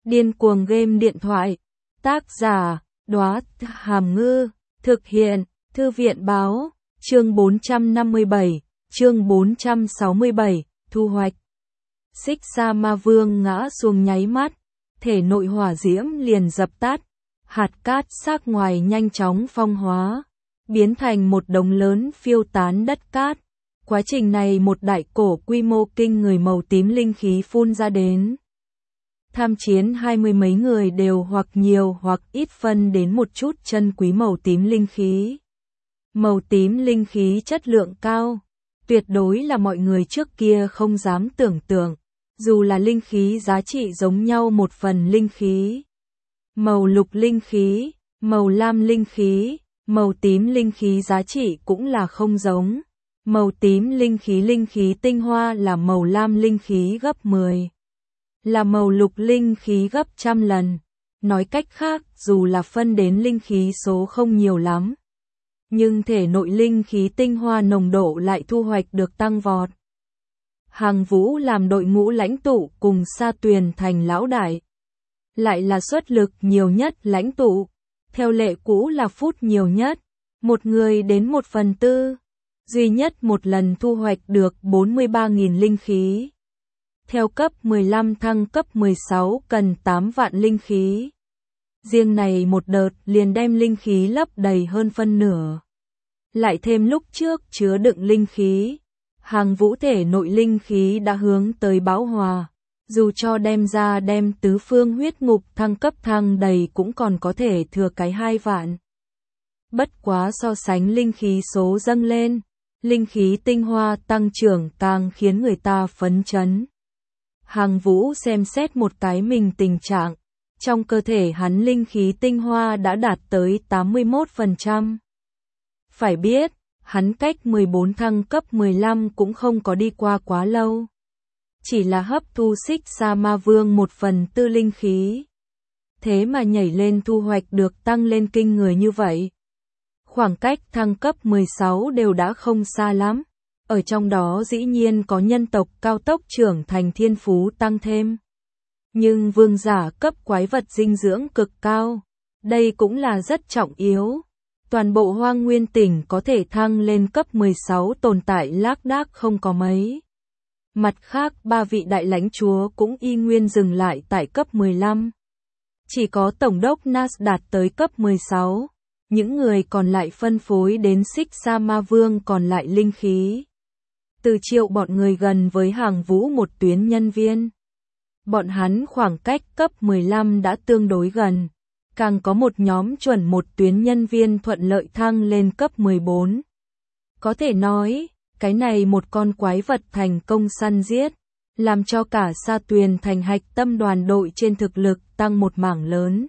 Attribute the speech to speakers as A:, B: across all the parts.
A: Điên cuồng game điện thoại. Tác giả, Đóa Hàm Ngư. Thực hiện, Thư viện báo. Chương 457, chương 467, thu hoạch. Xích Sa Ma Vương ngã xuống nháy mắt, thể nội hỏa diễm liền dập tắt, hạt cát xác ngoài nhanh chóng phong hóa, biến thành một đống lớn phiêu tán đất cát. Quá trình này một đại cổ quy mô kinh người màu tím linh khí phun ra đến. Tham chiến 20 mấy người đều hoặc nhiều hoặc ít phân đến một chút chân quý màu tím linh khí. Màu tím linh khí chất lượng cao, tuyệt đối là mọi người trước kia không dám tưởng tượng, dù là linh khí giá trị giống nhau một phần linh khí. Màu lục linh khí, màu lam linh khí, màu tím linh khí giá trị cũng là không giống. Màu tím linh khí tinh hoa là màu lam linh khí gấp 10. Là màu lục linh khí gấp trăm lần. Nói cách khác, dù là phân đến linh khí số không nhiều lắm, nhưng thể nội linh khí tinh hoa nồng độ lại thu hoạch được tăng vọt. Hàng Vũ làm đội ngũ lãnh tụ cùng Sa Tuyền thành lão đại, lại là xuất lực nhiều nhất lãnh tụ, theo lệ cũ là phút nhiều nhất, một người đến 1/4, duy nhất một lần thu hoạch được 43.000 linh khí. Theo cấp 15 thăng cấp 16 cần 8 vạn linh khí. Riêng này một đợt liền đem linh khí lấp đầy hơn phân nửa. Lại thêm lúc trước chứa đựng linh khí, Hàng Vũ thể nội linh khí đã hướng tới bão hòa. Dù cho đem ra đem tứ phương huyết ngục thăng cấp thăng đầy cũng còn có thể thừa cái 2 vạn. Bất quá so sánh linh khí số dâng lên, linh khí tinh hoa tăng trưởng càng khiến người ta phấn chấn. Hàng Vũ xem xét một cái mình tình trạng, trong cơ thể hắn linh khí tinh hoa đã đạt tới 81%. Phải biết, hắn cách 14 thăng cấp 15 cũng không có đi qua quá lâu. Chỉ là hấp thu Xích Sa Ma Vương 1/4 linh khí. Thế mà nhảy lên thu hoạch được tăng lên kinh người như vậy. Khoảng cách thăng cấp 16 đều đã không xa lắm. Ở trong đó dĩ nhiên có nhân tộc cao tốc trưởng thành thiên phú tăng thêm. Nhưng vương giả cấp quái vật dinh dưỡng cực cao. Đây cũng là rất trọng yếu. Toàn bộ Hoang Nguyên tỉnh có thể thăng lên cấp 16 tồn tại lác đác không có mấy. Mặt khác 3 vị đại lãnh chúa cũng y nguyên dừng lại tại cấp 15. Chỉ có tổng đốc Nas đạt tới cấp 16. Những người còn lại phân phối đến Xích Sa Ma Vương còn lại linh khí. Từ Triệu bọn người gần với Hàng Vũ một tuyến nhân viên. Bọn hắn khoảng cách cấp 15 đã tương đối gần. Càng có một nhóm chuẩn một tuyến nhân viên thuận lợi thăng lên cấp 14. Có thể nói, cái này một con quái vật thành công săn giết, làm cho cả Sa Tuyền thành hạch tâm đoàn đội trên thực lực tăng một mảng lớn.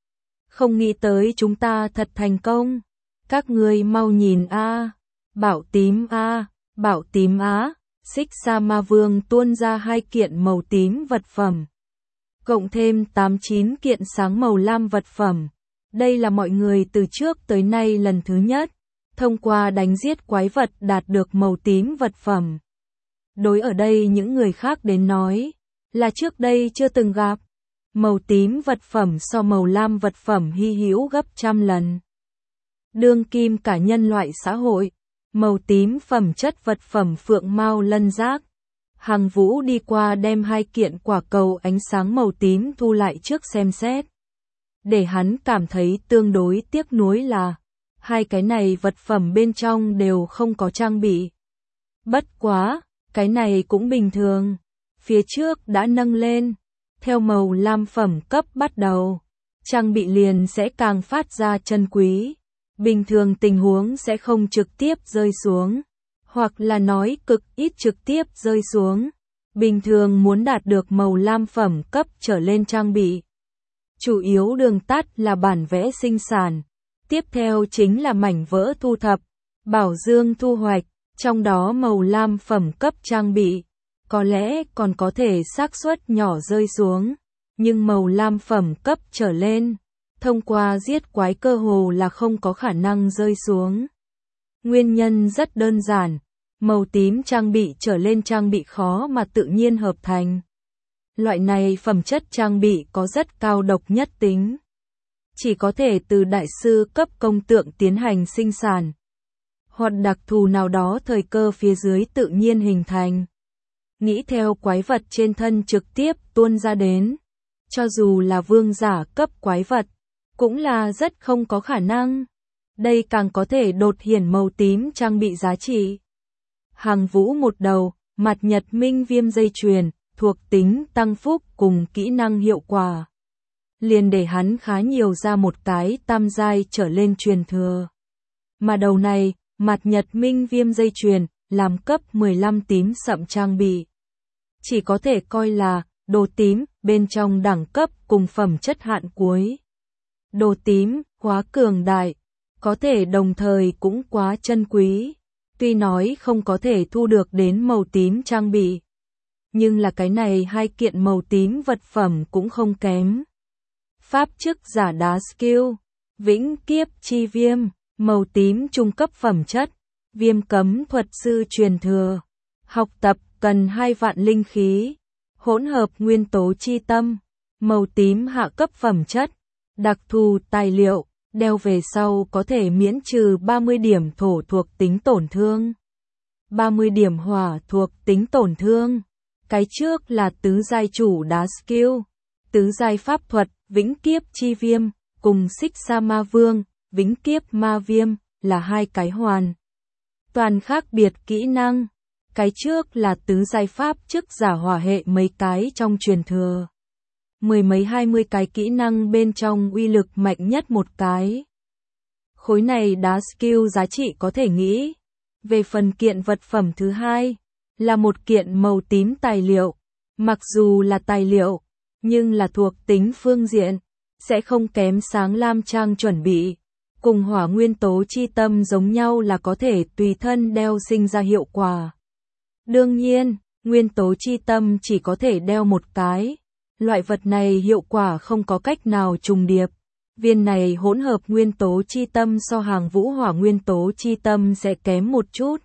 A: Không nghĩ tới chúng ta thật thành công. Các ngươi mau nhìn a, bảo tím a, bảo tím á. Xích Sa Ma Vương tuôn ra 2 kiện màu tím vật phẩm, cộng thêm 8-9 kiện sáng màu lam vật phẩm. Đây là mọi người từ trước tới nay lần thứ nhất thông qua đánh giết quái vật đạt được màu tím vật phẩm. Đối ở đây những người khác đến nói, là trước đây chưa từng gặp. Màu tím vật phẩm so màu lam vật phẩm hy hữu gấp trăm lần. Đương kim cả nhân loại xã hội, màu tím phẩm chất vật phẩm phượng mao lân giác. Hàng Vũ đi qua đem 2 kiện quả cầu ánh sáng màu tím thu lại trước xem xét. Để hắn cảm thấy tương đối tiếc nuối là 2 cái này vật phẩm bên trong đều không có trang bị. Bất quá, cái này cũng bình thường. Phía trước đã nâng lên. Theo màu lam phẩm cấp bắt đầu, trang bị liền sẽ càng phát ra chân quý. Bình thường tình huống sẽ không trực tiếp rơi xuống, hoặc là nói cực ít trực tiếp rơi xuống. Bình thường muốn đạt được màu lam phẩm cấp trở lên trang bị, chủ yếu đường tắt là bản vẽ sinh sản. Tiếp theo chính là mảnh vỡ thu thập, bảo dương thu hoạch, trong đó màu lam phẩm cấp trang bị có lẽ còn có thể xác suất nhỏ rơi xuống, nhưng màu lam phẩm cấp trở lên, thông qua giết quái cơ hồ là không có khả năng rơi xuống. Nguyên nhân rất đơn giản, màu tím trang bị trở lên trang bị khó mà tự nhiên hợp thành. Loại này phẩm chất trang bị có rất cao độc nhất tính. Chỉ có thể từ đại sư cấp công tượng tiến hành sinh sản. Hoặc đặc thù nào đó thời cơ phía dưới tự nhiên hình thành. Nghĩ theo quái vật trên thân trực tiếp tuôn ra đến. Cho dù là vương giả cấp quái vật, cũng là rất không có khả năng. Đây càng có thể đột hiển màu tím trang bị giá trị. Hàng Vũ một đầu, mặt nhật minh viêm dây chuyền, thuộc tính tăng phúc cùng kỹ năng hiệu quả. Liền để hắn khá nhiều ra một cái tam giai trở lên truyền thừa. Mà đầu này, mặt nhật minh viêm dây chuyền, làm cấp 15 tím sậm trang bị. Chỉ có thể coi là đồ tím bên trong đẳng cấp cùng phẩm chất hạn cuối. Đồ tím quá cường đại, có thể đồng thời cũng quá chân quý. Tuy nói không có thể thu được đến màu tím trang bị, nhưng là cái này hai kiện màu tím vật phẩm cũng không kém. Pháp chức giả đá skill, vĩnh kiếp chi viêm, màu tím trung cấp phẩm chất, viêm cấm thuật sư truyền thừa. Học tập cần 2 vạn linh khí, hỗn hợp nguyên tố chi tâm, màu tím hạ cấp phẩm chất, đặc thù tài liệu, đeo về sau có thể miễn trừ 30 điểm thổ thuộc tính tổn thương, 30 điểm hỏa thuộc tính tổn thương. Cái trước là tứ giai chủ đá skill, tứ giai pháp thuật, vĩnh kiếp chi viêm, cùng xích sa ma vương, vĩnh kiếp ma viêm, là hai cái hoàn toàn khác biệt kỹ năng. Cái trước là tứ giai pháp chức giả hỏa hệ mấy cái trong truyền thừa. 10 mấy 20 cái kỹ năng bên trong uy lực mạnh nhất một cái. Khối này đá skill giá trị có thể nghĩ. Về phần kiện vật phẩm thứ hai, là một kiện màu tím tài liệu. Mặc dù là tài liệu, nhưng là thuộc tính phương diện, sẽ không kém sáng lam trang chuẩn bị. Cùng hỏa nguyên tố chi tâm giống nhau là có thể tùy thân đeo sinh ra hiệu quả. Đương nhiên, nguyên tố chi tâm chỉ có thể đeo một cái. Loại vật này hiệu quả không có cách nào trùng điệp. Viên này hỗn hợp nguyên tố chi tâm so Hàng Vũ hỏa nguyên tố chi tâm sẽ kém một chút.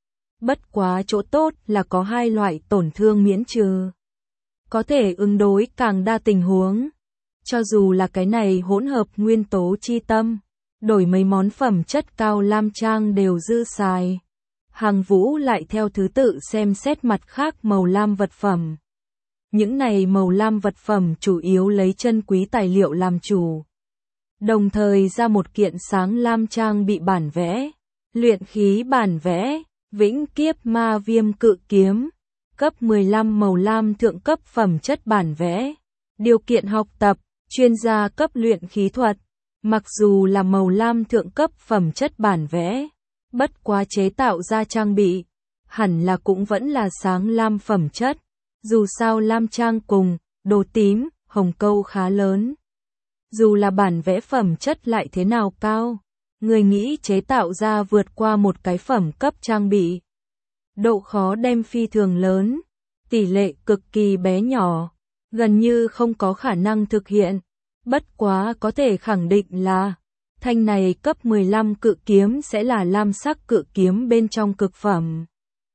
A: Bất quá chỗ tốt là có hai loại tổn thương miễn trừ. Có thể ứng đối càng đa tình huống. Cho dù là cái này hỗn hợp nguyên tố chi tâm, đổi mấy món phẩm chất cao lam trang đều dư xài. Hàng Vũ lại theo thứ tự xem xét mặt khác màu lam vật phẩm. Những này màu lam vật phẩm chủ yếu lấy chân quý tài liệu làm chủ. Đồng thời ra một kiện sáng lam trang bị bản vẽ, luyện khí bản vẽ, vĩnh kiếp ma viêm cự kiếm, cấp 15 màu lam thượng cấp phẩm chất bản vẽ. Điều kiện học tập, chuyên gia cấp luyện khí thuật. Mặc dù là màu lam thượng cấp phẩm chất bản vẽ, bất quá chế tạo ra trang bị, hẳn là cũng vẫn là sáng lam phẩm chất. Dù sao lam trang cùng đồ tím, hồng câu khá lớn. Dù là bản vẽ phẩm chất lại thế nào cao, người nghĩ chế tạo ra vượt qua một cái phẩm cấp trang bị. Độ khó đem phi thường lớn, tỷ lệ cực kỳ bé nhỏ, gần như không có khả năng thực hiện. Bất quá có thể khẳng định là, thanh này cấp 15 cự kiếm sẽ là lam sắc cự kiếm bên trong cực phẩm.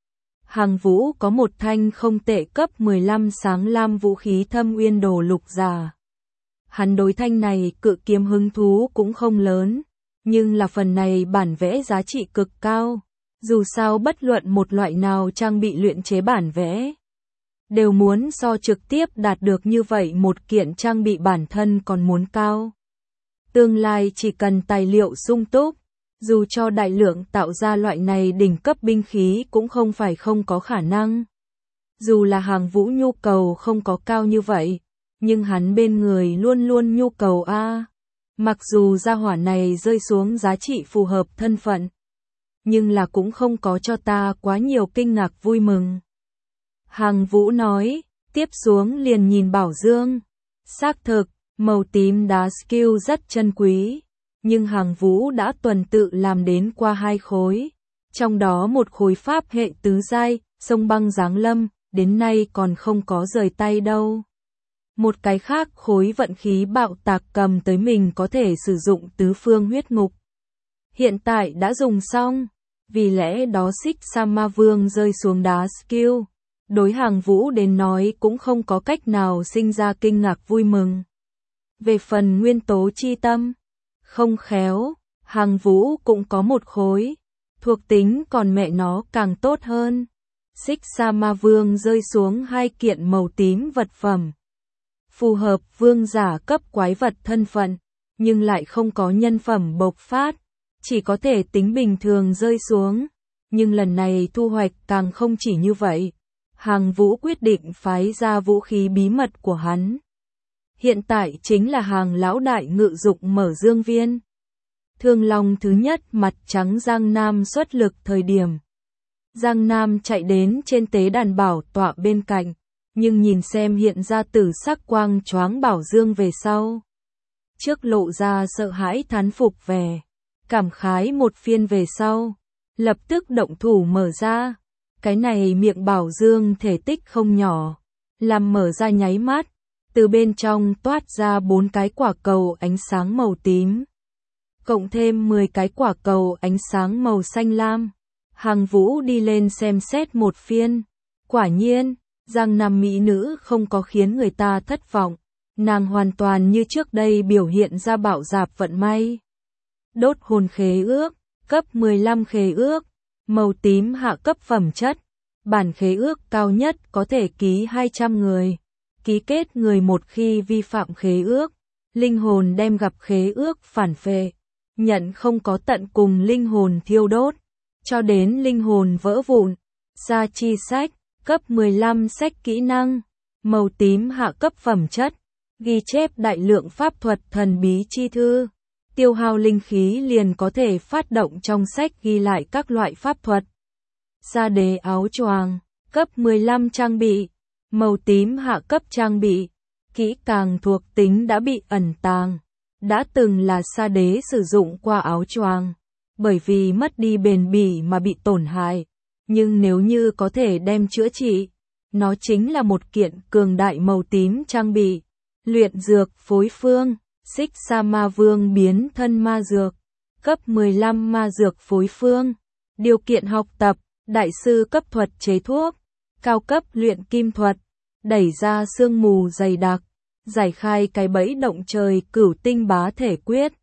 A: Hàng Vũ có một thanh không tệ cấp 15 sáng lam vũ khí thâm uyên đồ lục giả. Hắn đối thanh này cự kiếm hứng thú cũng không lớn, nhưng là phần này bản vẽ giá trị cực cao. Dù sao bất luận một loại nào trang bị luyện chế bản vẽ, đều muốn so trực tiếp đạt được như vậy một kiện trang bị bản thân còn muốn cao. Tương lai chỉ cần tài liệu sung túc, dù cho đại lượng tạo ra loại này đỉnh cấp binh khí cũng không phải không có khả năng. Dù là Hàng Vũ nhu cầu không có cao như vậy, nhưng hắn bên người luôn luôn nhu cầu a. Mặc dù gia hỏa này rơi xuống giá trị phù hợp thân phận, nhưng là cũng không có cho ta quá nhiều kinh ngạc vui mừng. Hàng Vũ nói, tiếp xuống liền nhìn Bảo Dương. Xác thực, màu tím đá skill rất chân quý, nhưng Hàng Vũ đã tuần tự làm đến qua 2 khối. Trong đó một khối pháp hệ tứ giai, sông băng giáng lâm, đến nay còn không có rời tay đâu. Một cái khác khối vận khí bạo tạc cầm tới mình có thể sử dụng tứ phương huyết ngục. Hiện tại đã dùng xong, vì lẽ đó xích sa ma vương rơi xuống đá skill. đối Hàng Vũ đến nói cũng không có cách nào sinh ra kinh ngạc vui mừng. Về phần nguyên tố chi tâm, không khéo, Hàng Vũ cũng có một khối, thuộc tính còn mẹ nó càng tốt hơn. Xích Sa Ma Vương rơi xuống 2 kiện màu tím vật phẩm. Phù hợp vương giả cấp quái vật thân phận, nhưng lại không có nhân phẩm bộc phát, chỉ có thể tính bình thường rơi xuống. Nhưng lần này thu hoạch càng không chỉ như vậy. Hàng Vũ quyết định phái ra vũ khí bí mật của hắn. Hiện tại chính là Hàng lão đại ngự dụng mở dương viên. Thương Long thứ nhất mặt trắng Giang Nam xuất lực thời điểm. Giang Nam chạy đến trên tế đàn bảo tọa bên cạnh, nhưng nhìn xem hiện ra tử sắc quang choáng bảo dương về sau. Trước lộ ra sợ hãi thán phục về, cảm khái một phiên về sau, lập tức động thủ mở ra. Cái này miệng bảo dương thể tích không nhỏ, làm mở ra nháy mắt, từ bên trong toát ra 4 cái quả cầu ánh sáng màu tím, cộng thêm 10 cái quả cầu ánh sáng màu xanh lam. Hàng Vũ đi lên xem xét một phiên, quả nhiên, Giang Nam mỹ nữ không có khiến người ta thất vọng, nàng hoàn toàn như trước đây biểu hiện ra bạo dạp vận may. Đốt hồn khế ước, cấp 15 khế ước, màu tím hạ cấp phẩm chất, bản khế ước cao nhất có thể ký 200 người, ký kết người một khi vi phạm khế ước, linh hồn đem gặp khế ước phản phệ, nhận không có tận cùng linh hồn thiêu đốt, cho đến linh hồn vỡ vụn. Gia chi sách, cấp 15 sách kỹ năng, màu tím hạ cấp phẩm chất, ghi chép đại lượng pháp thuật thần bí chi thư, tiêu hao linh khí liền có thể phát động trong sách ghi lại các loại pháp thuật. Sa đế áo choàng, cấp 15 trang bị, màu tím hạ cấp trang bị, kỹ càng thuộc tính đã bị ẩn tàng, đã từng là sa đế sử dụng qua áo choàng, bởi vì mất đi bền bỉ mà bị tổn hại, nhưng nếu như có thể đem chữa trị, nó chính là một kiện cường đại màu tím trang bị. Luyện dược phối phương, Xích Sa Ma Vương biến thân ma dược, cấp 15 ma dược phối phương, điều kiện học tập, đại sư cấp thuật chế thuốc, cao cấp luyện kim thuật, đẩy ra sương mù dày đặc, giải khai cái bẫy động trời cửu tinh bá thể quyết,